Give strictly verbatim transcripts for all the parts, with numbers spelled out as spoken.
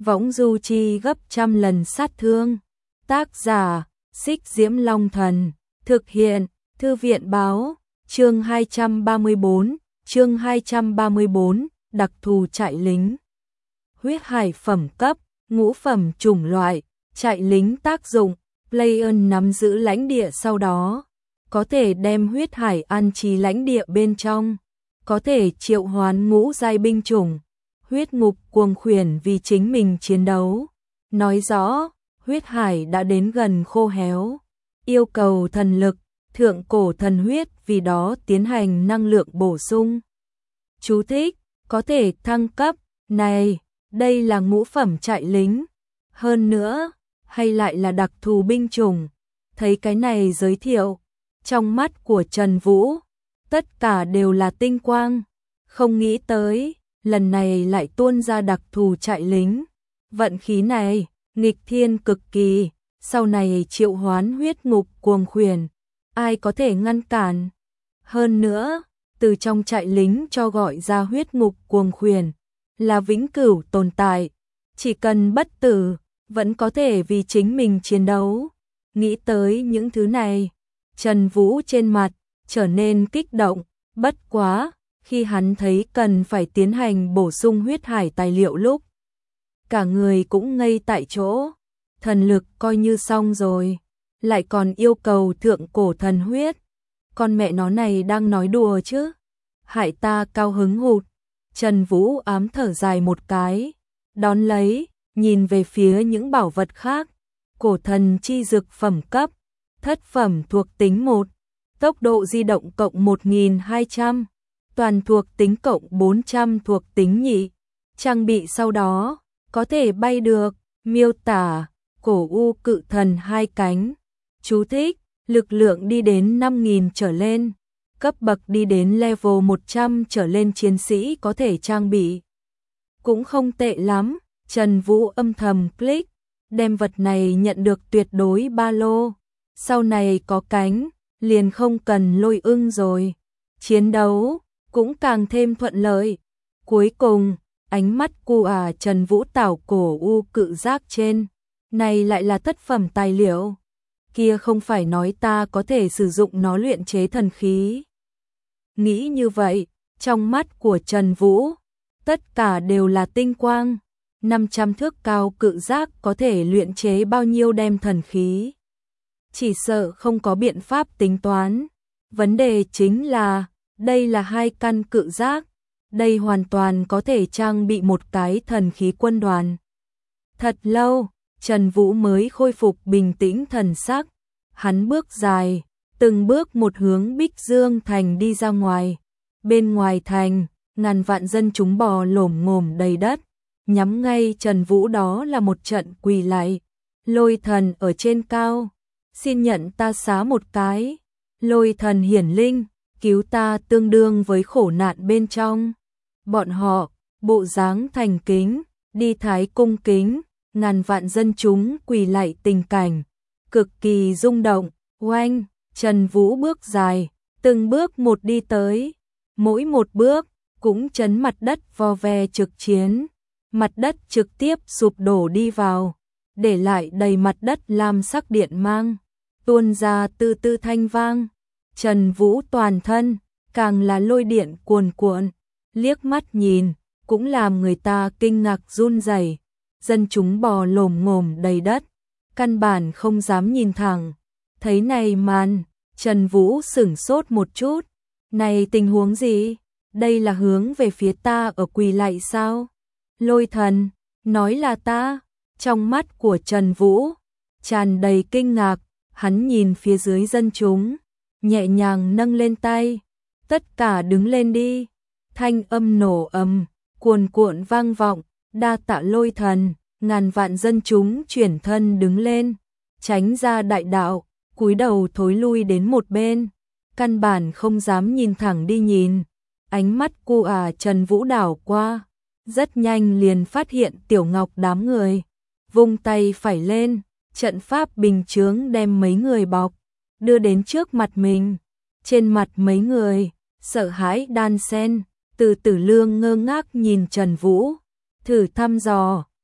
võng du chi gấp trăm lần sát thương. Tác giả, Xích Diễm Long Thần, thực hiện, Thư viện báo, chương hai trăm ba mươi tư, chương hai trăm ba mươi tư, đặc thù trại lính. Huyết hải phẩm cấp, ngũ phẩm chủng loại, trại lính tác dụng, player nắm giữ lãnh địa sau đó, có thể đem huyết hải an trí lãnh địa bên trong, có thể triệu hoán ngũ giai binh chủng, huyết ngục cuồng khuyển vì chính mình chiến đấu. Nói rõ, huyết hải đã đến gần khô héo, yêu cầu thần lực, thượng cổ thần huyết vì đó tiến hành năng lượng bổ sung. Chú thích, có thể thăng cấp, này, đây là ngũ phẩm trại lính. Hơn nữa, hay lại là đặc thù binh chủng. Thấy cái này giới thiệu, trong mắt của Trần Vũ, tất cả đều là tinh quang. Không nghĩ tới, lần này lại tuôn ra đặc thù trại lính. Vận khí này, nghịch thiên cực kỳ, sau này triệu hoán huyết ngục cuồng khuyển, ai có thể ngăn cản. Hơn nữa, từ trong trại lính cho gọi ra huyết ngục cuồng khuyển, là vĩnh cửu tồn tại, chỉ cần bất tử, vẫn có thể vì chính mình chiến đấu. Nghĩ tới những thứ này, Trần Vũ trên mặt trở nên kích động, bất quá, khi hắn thấy cần phải tiến hành bổ sung huyết hải tài liệu lúc, cả người cũng ngây tại chỗ, thần lực coi như xong rồi, lại còn yêu cầu thượng cổ thần huyết. Con mẹ nó này đang nói đùa chứ, hại ta cao hứng hụt. Trần Vũ ám thở dài một cái, đón lấy, nhìn về phía những bảo vật khác. Cổ thần chi dược phẩm cấp, thất phẩm thuộc tính một, tốc độ di động cộng một nghìn hai trăm, toàn thuộc tính cộng bốn trăm thuộc tính nhị. Trang bị sau đó, có thể bay được, miêu tả, cổ u cự thần hai cánh. Chú thích, lực lượng đi đến năm nghìn trở lên, cấp bậc đi đến level một trăm trở lên chiến sĩ có thể trang bị. Cũng không tệ lắm, Trần Vũ âm thầm click, đem vật này nhận được tuyệt đối ba lô. Sau này có cánh, liền không cần lôi ưng rồi. Chiến đấu, cũng càng thêm thuận lợi. Cuối cùng, ánh mắt cu à Trần Vũ tảo cổ u cự giác trên. Này lại là thất phẩm tài liệu. Kia không phải nói ta có thể sử dụng nó luyện chế thần khí. Nghĩ như vậy, trong mắt của Trần Vũ, tất cả đều là tinh quang. năm trăm thước cao cự giác có thể luyện chế bao nhiêu đem thần khí. Chỉ sợ không có biện pháp tính toán. Vấn đề chính là, đây là hai căn cự giác. Đây hoàn toàn có thể trang bị một cái thần khí quân đoàn. Thật lâu, Trần Vũ mới khôi phục bình tĩnh thần sắc. Hắn bước dài, từng bước một hướng Bích Dương Thành đi ra ngoài. Bên ngoài thành, ngàn vạn dân chúng bò lổm ngổm đầy đất. Nhắm ngay Trần Vũ đó là một trận quỳ lạy. Lôi thần ở trên cao, xin nhận ta xá một cái. Lôi thần hiển linh, cứu ta tương đương với khổ nạn bên trong. Bọn họ, bộ dáng thành kính, đi thái cung kính, ngàn vạn dân chúng quỳ lạy tình cảnh, cực kỳ rung động. Oanh, Trần Vũ bước dài, từng bước một đi tới, mỗi một bước cũng chấn mặt đất vo ve trực chiến. Mặt đất trực tiếp sụp đổ đi vào, để lại đầy mặt đất lam sắc điện mang, tuôn ra từ từ thanh vang. Trần Vũ toàn thân, càng là lôi điện cuồn cuộn, liếc mắt nhìn, cũng làm người ta kinh ngạc run rẩy. Dân chúng bò lồm ngồm đầy đất, căn bản không dám nhìn thẳng. Thấy này màn, Trần Vũ sửng sốt một chút. Này tình huống gì? Đây là hướng về phía ta ở quỳ lạy sao? Lôi thần, nói là ta. Trong mắt của Trần Vũ tràn đầy kinh ngạc, hắn nhìn phía dưới dân chúng, nhẹ nhàng nâng lên tay. Tất cả đứng lên đi. Thanh âm nổ ầm, cuồn cuộn vang vọng, đa tạ lôi thần. Ngàn vạn dân chúng chuyển thân đứng lên, tránh ra đại đạo, cúi đầu thối lui đến một bên, căn bản không dám nhìn thẳng đi nhìn. Ánh mắt cu à Trần Vũ đảo qua, rất nhanh liền phát hiện Tiểu Ngọc đám người, vung tay phải lên, trận pháp bình chướng đem mấy người bọc, đưa đến trước mặt mình. Trên mặt mấy người, sợ hãi đan xen, từ Tử Lương ngơ ngác nhìn Trần Vũ, thử thăm dò,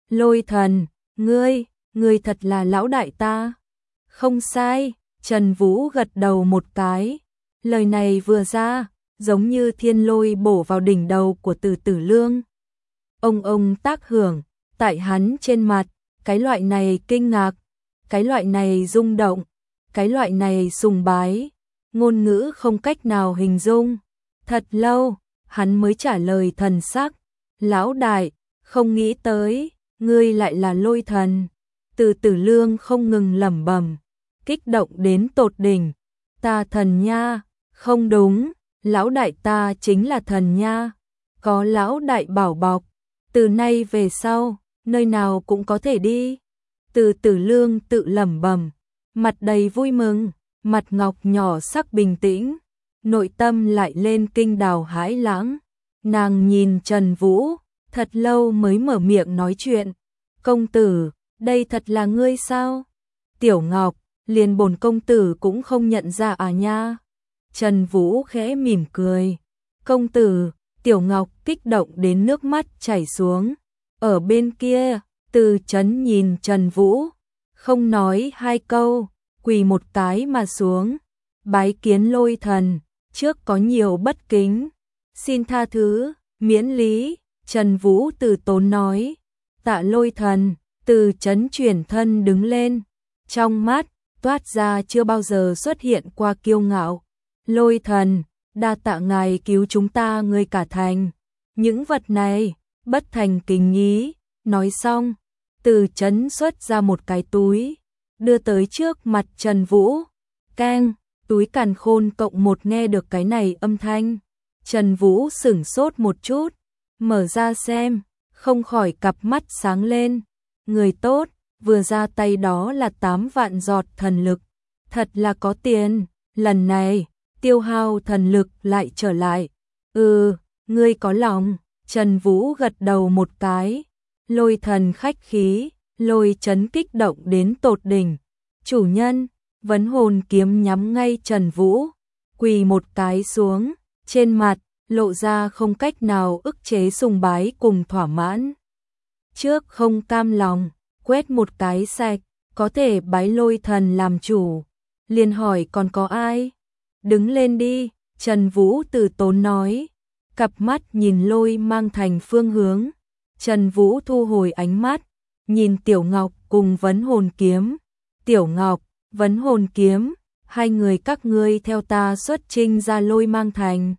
Lôi Thần, ngươi, ngươi thật là lão đại ta. Không sai, Trần Vũ gật đầu một cái. Lời này vừa ra, giống như thiên lôi bổ vào đỉnh đầu của Từ Tử Lương. Ông ông tác hưởng, tại hắn trên mặt, cái loại này kinh ngạc, cái loại này rung động, cái loại này sùng bái, ngôn ngữ không cách nào hình dung. Thật lâu, hắn mới trả lời thần sắc, lão đại, không nghĩ tới, ngươi lại là Lôi Thần. Từ Tử Lương không ngừng lẩm bẩm, kích động đến tột đỉnh, ta thần nha, không đúng, lão đại ta chính là thần nha, có lão đại bảo bọc, từ nay về sau, nơi nào cũng có thể đi. Từ Tử Lương tự lẩm bẩm, mặt đầy vui mừng, mặt ngọc nhỏ sắc bình tĩnh, nội tâm lại lên kinh đào hãi lãng. Nàng nhìn Trần Vũ, thật lâu mới mở miệng nói chuyện. Công tử, đây thật là ngươi sao? Tiểu Ngọc, liền bổn công tử cũng không nhận ra à nha. Trần Vũ khẽ mỉm cười. Công tử, Tiểu Ngọc kích động đến nước mắt chảy xuống. Ở bên kia, Từ Chấn nhìn Trần Vũ, không nói hai câu, quỳ một cái mà xuống. Bái kiến Lôi Thần, trước có nhiều bất kính, xin tha thứ, miễn lý. Trần Vũ từ tốn nói. Tạ Lôi Thần. Từ Chấn chuyển thân đứng lên, trong mắt toát ra chưa bao giờ xuất hiện qua kiêu ngạo. Lôi Thần, đa tạ ngài cứu chúng ta người cả thành. Những vật này, bất thành kính ý. Nói xong, Từ Chấn xuất ra một cái túi, đưa tới trước mặt Trần Vũ. Keng, túi càn khôn cộng một nghe được cái này âm thanh. Trần Vũ sửng sốt một chút, mở ra xem, không khỏi cặp mắt sáng lên. Người tốt, vừa ra tay đó là tám vạn giọt thần lực. Thật là có tiền, lần này, tiêu hao thần lực lại trở lại. Ừ, ngươi có lòng. Trần Vũ gật đầu một cái. Lôi Thần khách khí, Lôi Chấn kích động đến tột đỉnh. Chủ nhân, vấn hồn kiếm nhắm ngay Trần Vũ, quỳ một cái xuống, trên mặt, lộ ra không cách nào ức chế sùng bái cùng thỏa mãn. Trước không cam lòng, quét một cái sạch, có thể bái Lôi Thần làm chủ. Liền hỏi còn có ai? Đứng lên đi, Trần Vũ từ tốn nói. Cặp mắt nhìn Lôi Mang Thành phương hướng. Trần Vũ thu hồi ánh mắt, nhìn Tiểu Ngọc cùng vấn hồn kiếm. Tiểu Ngọc, vấn hồn kiếm, hai người các ngươi theo ta xuất chinh ra Lôi Mang Thành.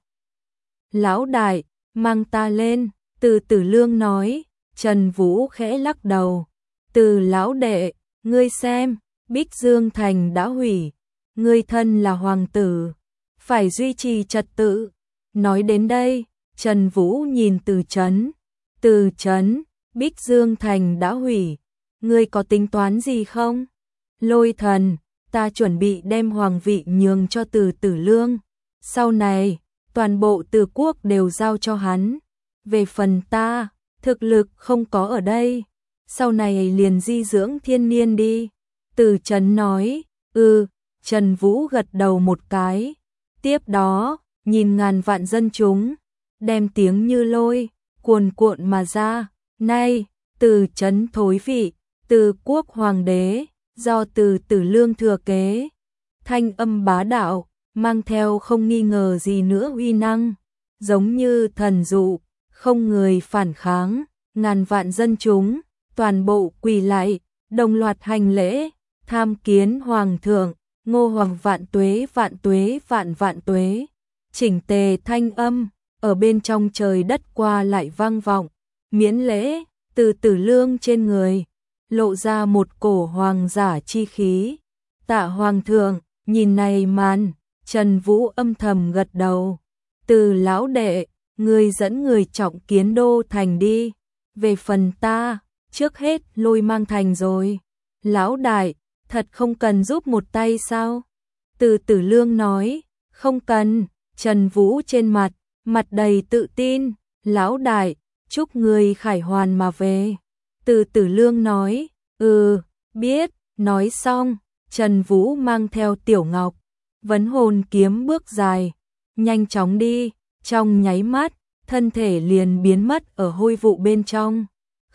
Lão đại, mang ta lên, Từ Tử Lương nói. Trần Vũ khẽ lắc đầu. Từ lão đệ, ngươi xem, Bích Dương Thành đã hủy, ngươi thân là hoàng tử, phải duy trì trật tự. Nói đến đây, Trần Vũ nhìn Từ Chấn. Từ Chấn, Bích Dương Thành đã hủy, ngươi có tính toán gì không? Lôi Thần, ta chuẩn bị đem hoàng vị nhường cho Từ Tử Lương. Sau này, toàn bộ Từ quốc đều giao cho hắn. Về phần ta, thực lực không có ở đây. Sau này liền di dưỡng thiên niên đi. Từ Chấn nói. Ừ, Trần Vũ gật đầu một cái. Tiếp đó, nhìn ngàn vạn dân chúng, đem tiếng như lôi, cuồn cuộn mà ra. Nay, Từ Chấn thối vị, Từ quốc hoàng đế, do Từ Tử Lương thừa kế. Thanh âm bá đạo, mang theo không nghi ngờ gì nữa uy năng, giống như thần dụ, không người phản kháng. Ngàn vạn dân chúng, toàn bộ quỳ lại, đồng loạt hành lễ, tham kiến hoàng thượng. Ngô hoàng vạn tuế vạn tuế vạn vạn tuế. Chỉnh tề thanh âm, ở bên trong trời đất qua lại vang vọng. Miễn lễ, Từ Tử Lương trên người, lộ ra một cổ hoàng giả chi khí. Tạ hoàng thượng, nhìn này màn, Trần Vũ âm thầm gật đầu. Từ lão đệ, người dẫn người trọng kiến đô thành đi. Về phần ta, trước hết Lôi Mang Thành rồi. Lão đại, thật không cần giúp một tay sao? Từ Tử Lương nói. Không cần. Trần Vũ trên mặt, mặt đầy tự tin. Lão đại, chúc người khải hoàn mà về. Từ Tử Lương nói. Ừ, biết. Nói xong, Trần Vũ mang theo Tiểu Ngọc, vấn hồn kiếm bước dài, nhanh chóng đi. Trong nháy mắt, thân thể liền biến mất ở hôi vụ bên trong.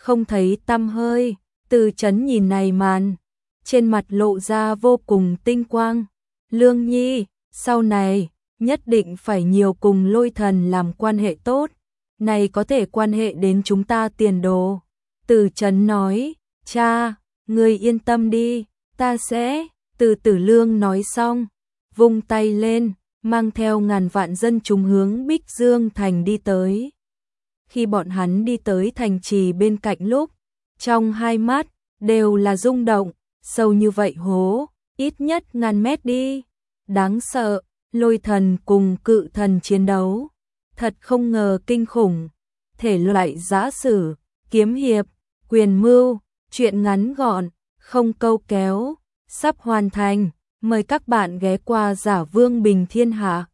không thấy tăm hơi. Từ Chấn nhìn này màn, trên mặt lộ ra vô cùng tinh quang. Lương Nhi, sau này, nhất định phải nhiều cùng Lôi Thần làm quan hệ tốt, này có thể quan hệ đến chúng ta tiền đồ. Từ Chấn nói, cha, người yên tâm đi, ta sẽ, từ Tử Lương nói xong, vung tay lên, mang theo ngàn vạn dân chúng hướng Bích Dương Thành đi tới. Khi bọn hắn đi tới thành trì bên cạnh lúc, trong hai mắt, đều là rung động, sâu như vậy hố, ít nhất ngàn mét đi. Đáng sợ, Lôi Thần cùng Cự Thần chiến đấu, thật không ngờ kinh khủng. Thể loại giã sử, kiếm hiệp, quyền mưu, truyện ngắn gọn, không câu kéo, sắp hoàn thành. Mời các bạn ghé qua Giả Vương Bình Thiên Hạ.